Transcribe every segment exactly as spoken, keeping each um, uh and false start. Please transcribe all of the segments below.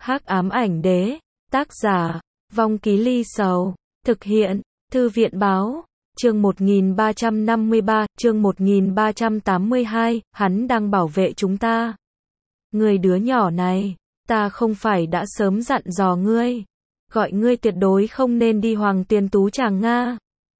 Hắc ám ảnh đế, tác giả, Vong Ký Ly Sầu, thực hiện, Thư viện báo, chương một nghìn ba trăm năm mươi ba, chương một nghìn ba trăm tám mươi hai, hắn đang bảo vệ chúng ta. Người đứa nhỏ này, ta không phải đã sớm dặn dò ngươi, gọi ngươi tuyệt đối không nên đi Hoàng Tiền Tú Tràng Nga.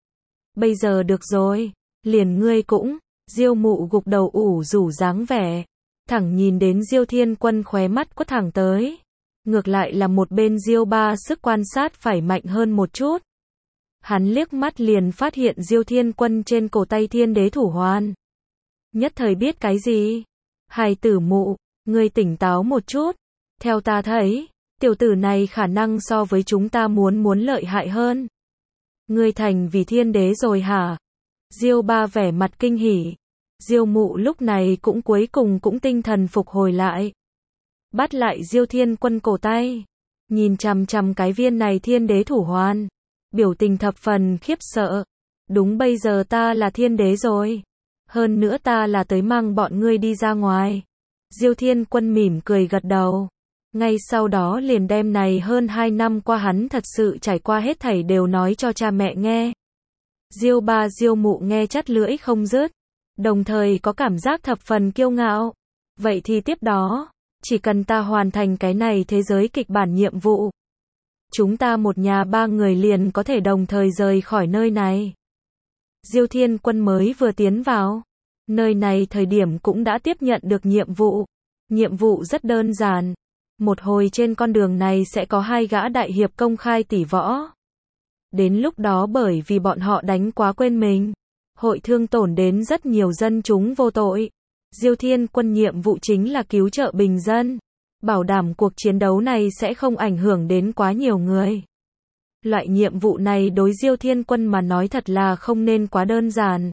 Bây giờ được rồi, liền ngươi cũng, Diêu Mụ gục đầu ủ rủ dáng vẻ, thẳng nhìn đến Diêu Thiên Quân khóe mắt quất thẳng tới. Ngược lại là một bên Diêu Ba sức quan sát phải mạnh hơn một chút. Hắn liếc mắt liền phát hiện Diêu Thiên Quân trên cổ tay Thiên Đế thủ hoàn. Nhất thời biết cái gì? Hài tử Mụ, ngươi tỉnh táo một chút. Theo ta thấy, tiểu tử này khả năng so với chúng ta muốn muốn lợi hại hơn. Ngươi thành vì Thiên Đế rồi hả? Diêu Ba vẻ mặt kinh hỉ. Diêu Mụ lúc này cũng cuối cùng cũng tinh thần phục hồi lại. Bắt lại Diêu Thiên Quân cổ tay, nhìn chằm chằm cái viên này Thiên Đế thủ hoàn, biểu tình thập phần khiếp sợ. Đúng bây giờ ta là Thiên Đế rồi, hơn nữa ta là tới mang bọn ngươi đi ra ngoài. Diêu Thiên Quân mỉm cười gật đầu, ngay sau đó liền đem này hơn hai năm qua hắn thật sự trải qua hết thảy đều nói cho cha mẹ nghe. Diêu Ba Diêu Mụ nghe chắt lưỡi không dứt, đồng thời có cảm giác thập phần kiêu ngạo. Vậy thì tiếp đó, chỉ cần ta hoàn thành cái này thế giới kịch bản nhiệm vụ, chúng ta một nhà ba người liền có thể đồng thời rời khỏi nơi này. Diêu Thiên Quân mới vừa tiến vào nơi này thời điểm cũng đã tiếp nhận được nhiệm vụ. Nhiệm vụ rất đơn giản. Một hồi trên con đường này sẽ có hai gã đại hiệp công khai tỷ võ. Đến lúc đó bởi vì bọn họ đánh quá quên mình, hội thương tổn đến rất nhiều dân chúng vô tội. Diêu Thiên Quân nhiệm vụ chính là cứu trợ bình dân, bảo đảm cuộc chiến đấu này sẽ không ảnh hưởng đến quá nhiều người. Loại nhiệm vụ này đối Diêu Thiên Quân mà nói thật là không nên quá đơn giản.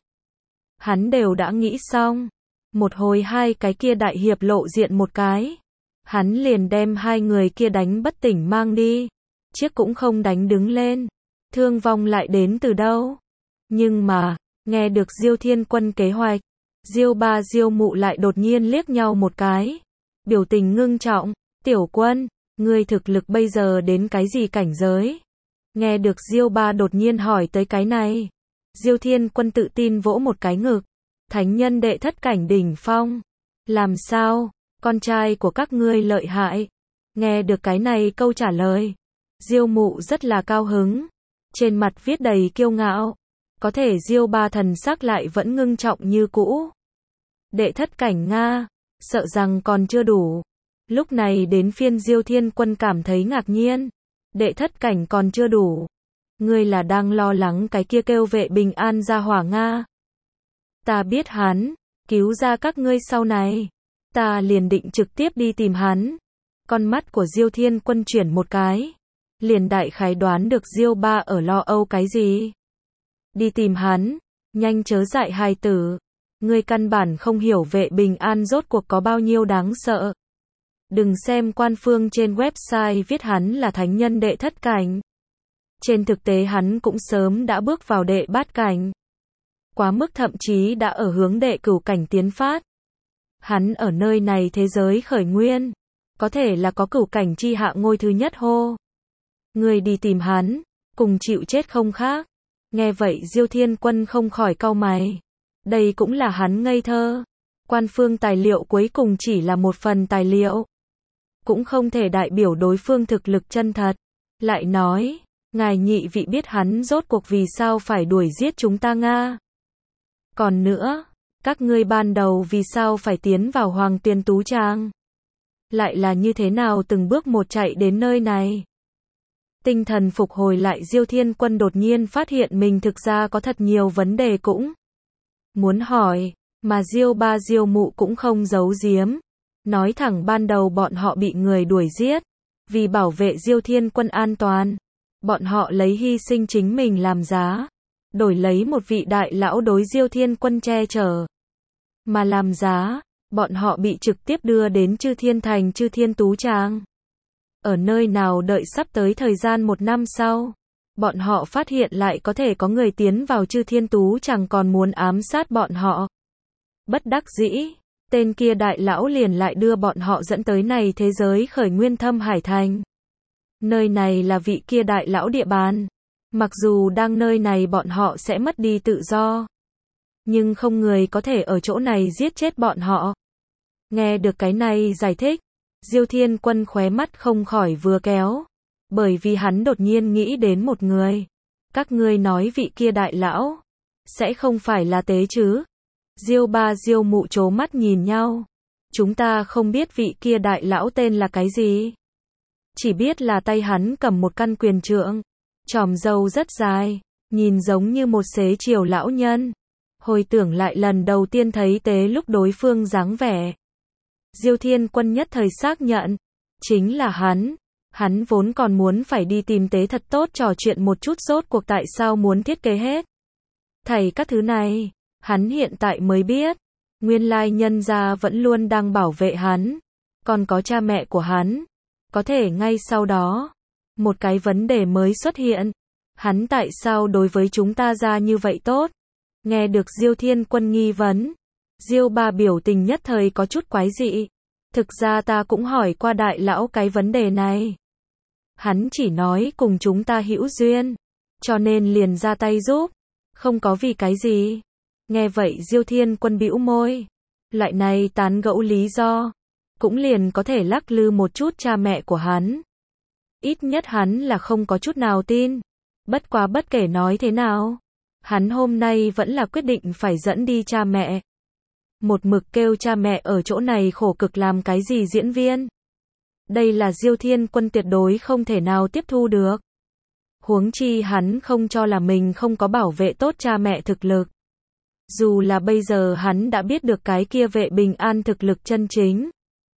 Hắn đều đã nghĩ xong, một hồi hai cái kia đại hiệp lộ diện một cái, hắn liền đem hai người kia đánh bất tỉnh mang đi, chiếc cũng không đánh đứng lên, thương vong lại đến từ đâu. Nhưng mà, nghe được Diêu Thiên Quân kế hoạch, Diêu Ba Diêu Mụ lại đột nhiên liếc nhau một cái, biểu tình ngưng trọng. Tiểu Quân, ngươi thực lực bây giờ đến cái gì cảnh giới? Nghe được Diêu Ba đột nhiên hỏi tới cái này, Diêu Thiên Quân tự tin vỗ một cái ngực. Thánh nhân đệ thất cảnh đỉnh phong. Làm sao? Con trai của các ngươi lợi hại. Nghe được cái này câu trả lời, Diêu Mụ rất là cao hứng, trên mặt viết đầy kiêu ngạo. Có thể Diêu Ba thần sắc lại vẫn ngưng trọng như cũ. Đệ thất cảnh Nga, sợ rằng còn chưa đủ. Lúc này đến phiên Diêu Thiên Quân cảm thấy ngạc nhiên. Đệ thất cảnh còn chưa đủ. Ngươi là đang lo lắng cái kia kêu vệ bình an ra hỏa Nga. Ta biết hắn, cứu ra các ngươi sau này. Ta liền định trực tiếp đi tìm hắn. Con mắt của Diêu Thiên Quân chuyển một cái, liền đại khái đoán được Diêu Ba ở lo âu cái gì. Đi tìm hắn, nhanh chớ dại hài tử. Ngươi căn bản không hiểu vệ bình an rốt cuộc có bao nhiêu đáng sợ. Đừng xem quan phương trên website viết hắn là thánh nhân đệ thất cảnh. Trên thực tế hắn cũng sớm đã bước vào đệ bát cảnh. Quá mức thậm chí đã ở hướng đệ cửu cảnh tiến phát. Hắn ở nơi này thế giới khởi nguyên, có thể là có cửu cảnh chi hạ ngôi thứ nhất hô. Ngươi đi tìm hắn, cùng chịu chết không khác. Nghe vậy Diêu Thiên Quân không khỏi cau mày. Đây cũng là hắn ngây thơ. Quan phương tài liệu cuối cùng chỉ là một phần tài liệu, cũng không thể đại biểu đối phương thực lực chân thật. Lại nói, ngài nhị vị biết hắn rốt cuộc vì sao phải đuổi giết chúng ta Nga. Còn nữa, các ngươi ban đầu vì sao phải tiến vào Hoàng Tiền Tú Tràng? Lại là như thế nào từng bước một chạy đến nơi này? Tinh thần phục hồi lại Diêu Thiên Quân đột nhiên phát hiện mình thực ra có thật nhiều vấn đề cũng muốn hỏi, mà Diêu Ba Diêu Mụ cũng không giấu giếm. Nói thẳng ban đầu bọn họ bị người đuổi giết, vì bảo vệ Diêu Thiên Quân an toàn, bọn họ lấy hy sinh chính mình làm giá, đổi lấy một vị đại lão đối Diêu Thiên Quân che chở. Mà làm giá, bọn họ bị trực tiếp đưa đến Chư Thiên Thành Chư Thiên Tú Tràng. Ở nơi nào đợi sắp tới thời gian một năm sau, bọn họ phát hiện lại có thể có người tiến vào Chư Thiên Tú Tràng còn muốn ám sát bọn họ. Bất đắc dĩ, tên kia đại lão liền lại đưa bọn họ dẫn tới này thế giới khởi nguyên thâm hải thành. Nơi này là vị kia đại lão địa bàn. Mặc dù đang nơi này bọn họ sẽ mất đi tự do, nhưng không người có thể ở chỗ này giết chết bọn họ. Nghe được cái này giải thích, Diêu Thiên Quân khóe mắt không khỏi vừa kéo, bởi vì hắn đột nhiên nghĩ đến một người. Các ngươi nói vị kia đại lão, sẽ không phải là Tế chứ? Diêu Ba Diêu Mụ trố mắt nhìn nhau. Chúng ta không biết vị kia đại lão tên là cái gì. Chỉ biết là tay hắn cầm một căn quyền trượng, chòm râu rất dài, nhìn giống như một xế chiều lão nhân. Hồi tưởng lại lần đầu tiên thấy Tế lúc đối phương dáng vẻ, Diêu Thiên Quân nhất thời xác nhận, chính là hắn. Hắn vốn còn muốn phải đi tìm Tế thật tốt trò chuyện một chút rốt cuộc tại sao muốn thiết kế hết thảy các thứ này. Hắn hiện tại mới biết, nguyên lai nhân gia vẫn luôn đang bảo vệ hắn, còn có cha mẹ của hắn. Có thể ngay sau đó, một cái vấn đề mới xuất hiện, hắn tại sao đối với chúng ta ra như vậy tốt? Nghe được Diêu Thiên Quân nghi vấn, Diêu Ba biểu tình nhất thời có chút quái dị. Thực ra ta cũng hỏi qua đại lão cái vấn đề này. Hắn chỉ nói cùng chúng ta hữu duyên, cho nên liền ra tay giúp, không có vì cái gì. Nghe vậy Diêu Thiên Quân bĩu môi, loại này tán gẫu lý do, cũng liền có thể lắc lư một chút cha mẹ của hắn. Ít nhất hắn là không có chút nào tin. Bất quá bất kể nói thế nào, hắn hôm nay vẫn là quyết định phải dẫn đi cha mẹ. Một mực kêu cha mẹ ở chỗ này khổ cực làm cái gì diễn viên. Đây là Diêu Thiên Quân tuyệt đối không thể nào tiếp thu được. Huống chi hắn không cho là mình không có bảo vệ tốt cha mẹ thực lực. Dù là bây giờ hắn đã biết được cái kia vệ bình an thực lực chân chính.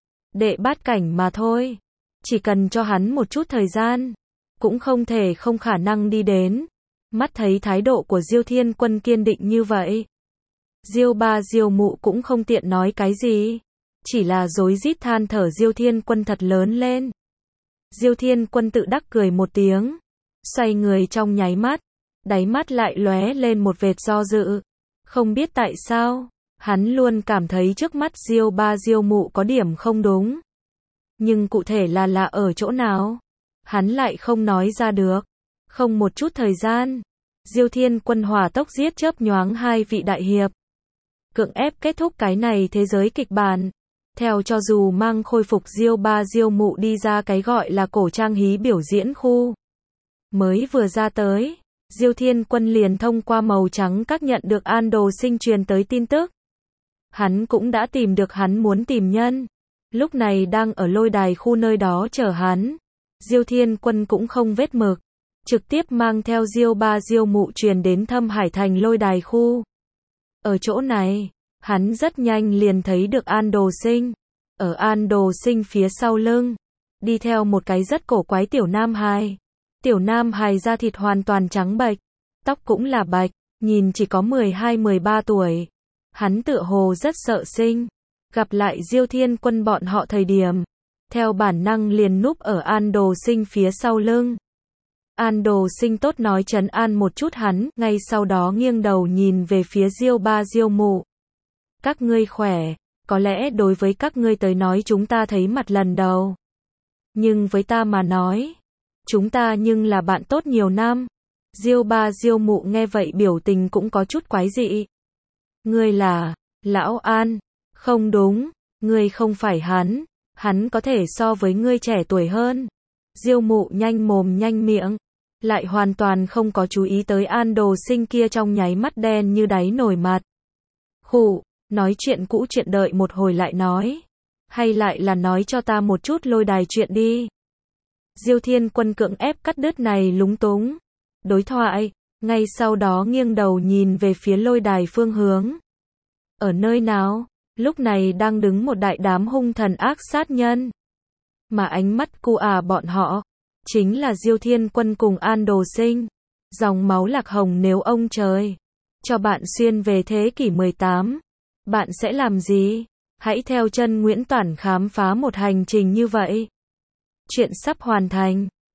Đệ bát cảnh mà thôi. Chỉ cần cho hắn một chút thời gian, cũng không thể không khả năng đi đến. Mắt thấy thái độ của Diêu Thiên Quân kiên định như vậy, Diêu Ba Diêu Mụ cũng không tiện nói cái gì, chỉ là rối rít than thở Diêu Thiên Quân thật lớn lên. Diêu Thiên Quân tự đắc cười một tiếng, xoay người trong nháy mắt, đáy mắt lại lóe lên một vệt do dự. Không biết tại sao, hắn luôn cảm thấy trước mắt Diêu Ba Diêu Mụ có điểm không đúng. Nhưng cụ thể là lạ ở chỗ nào, hắn lại không nói ra được. Không một chút thời gian, Diêu Thiên Quân hỏa tốc giết chớp nhoáng hai vị đại hiệp, cưỡng ép kết thúc cái này thế giới kịch bản. Theo cho dù mang khôi phục Diêu Ba Diêu Mụ đi ra cái gọi là cổ trang hí biểu diễn khu. Mới vừa ra tới, Diêu Thiên Quân liền thông qua màu trắng các nhận được An Đồ Sinh truyền tới tin tức. Hắn cũng đã tìm được hắn muốn tìm nhân, lúc này đang ở lôi đài khu nơi đó chờ hắn. Diêu Thiên Quân cũng không vết mực, trực tiếp mang theo Diêu Ba Diêu Mụ truyền đến Thâm Hải Thành lôi đài khu. Ở chỗ này, hắn rất nhanh liền thấy được An Đồ Sinh. Ở An Đồ Sinh phía sau lưng, đi theo một cái rất cổ quái tiểu nam hài. Tiểu nam hài da thịt hoàn toàn trắng bệch, tóc cũng là bạch, nhìn chỉ có mười hai mười ba tuổi. Hắn tựa hồ rất sợ sinh. Gặp lại Diêu Thiên Quân bọn họ thời điểm, theo bản năng liền núp ở An Đồ Sinh phía sau lưng. An Đồ Sinh tốt nói trấn an một chút hắn, ngay sau đó nghiêng đầu nhìn về phía Diêu Ba Diêu Mụ. Các ngươi khỏe, có lẽ đối với các ngươi tới nói chúng ta thấy mặt lần đầu. Nhưng với ta mà nói, chúng ta nhưng là bạn tốt nhiều năm. Diêu Ba Diêu Mụ nghe vậy biểu tình cũng có chút quái dị. Ngươi là, Lão An, không đúng, ngươi không phải hắn, hắn có thể so với ngươi trẻ tuổi hơn. Diêu Mụ nhanh mồm nhanh miệng, lại hoàn toàn không có chú ý tới An Đồ Sinh kia trong nháy mắt đen như đáy nồi mặt. Khụ, nói chuyện cũ chuyện đợi một hồi lại nói, hay lại là nói cho ta một chút lôi đài chuyện đi. Diêu Thiên Quân cưỡng ép cắt đứt này lúng túng đối thoại, ngay sau đó nghiêng đầu nhìn về phía lôi đài phương hướng. Ở nơi nào? Lúc này đang đứng một đại đám hung thần ác sát nhân. Mà ánh mắt cu à bọn họ, chính là Diêu Thiên Quân cùng An Đồ Sinh. Dòng máu lạc hồng nếu ông trời cho bạn xuyên về thế kỷ mười tám, bạn sẽ làm gì? Hãy theo chân Nguyễn Toản khám phá một hành trình như vậy. Chuyện sắp hoàn thành.